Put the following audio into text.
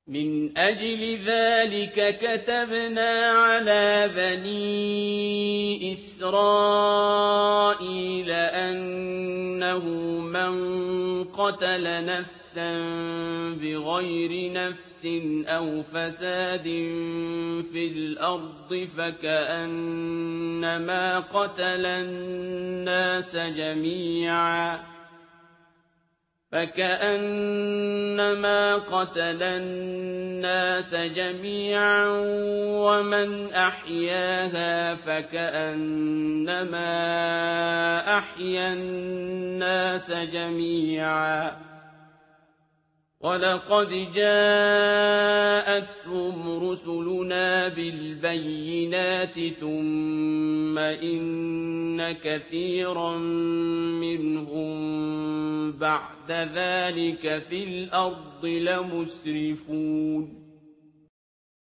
مِنْ أَجْلِ ذَلِكَ كَتَبْنَا عَلَىٰ بَنِي إِسْرَائِيلَ أَنَّهُ مَن قَتَلَ نَفْسًا بِغَيْرِ نَفْسٍ أَوْ فَسَادٍ فِي الْأَرْضِ فَكَأَنَّمَا قَتَلَ النَّاسَ جَمِيعًا وَمَنْ أَحْيَاهَا فَكَأَنَّمَا أَحْيَا النَّاسَ جَمِيعًا ۚ وَلَقَدْ جَاءَتْهُمْ رُسُلُنَا بِالْبَيِّنَاتِ ثُمَّ إِنَّ كَثِيرًا مِّنْهُم بَعْدَ ذَٰلِكَ فِي الْأَرْضِ لَمُسْرِفُونَ